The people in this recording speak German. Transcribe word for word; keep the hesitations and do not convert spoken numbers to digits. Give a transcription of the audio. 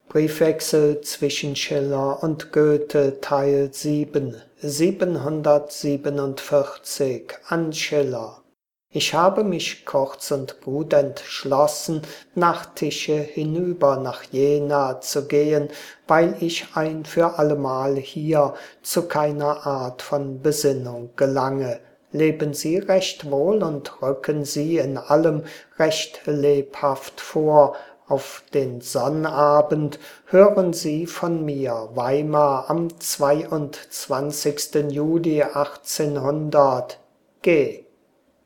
Briefwechsel zwischen Schiller und Goethe Teil sieben, siebenhundertsiebenundvierzig an Schiller. Ich habe mich kurz und gut entschlossen, nach Tische hinüber nach Jena zu gehen, weil ich ein für allemal hier zu keiner Art von Besinnung gelange. Leben Sie recht wohl und rücken Sie in allem recht lebhaft vor. Auf den Sonnabend hören Sie von mir, Weimar am zweiundzwanzigsten Juli achtzehnhundert. G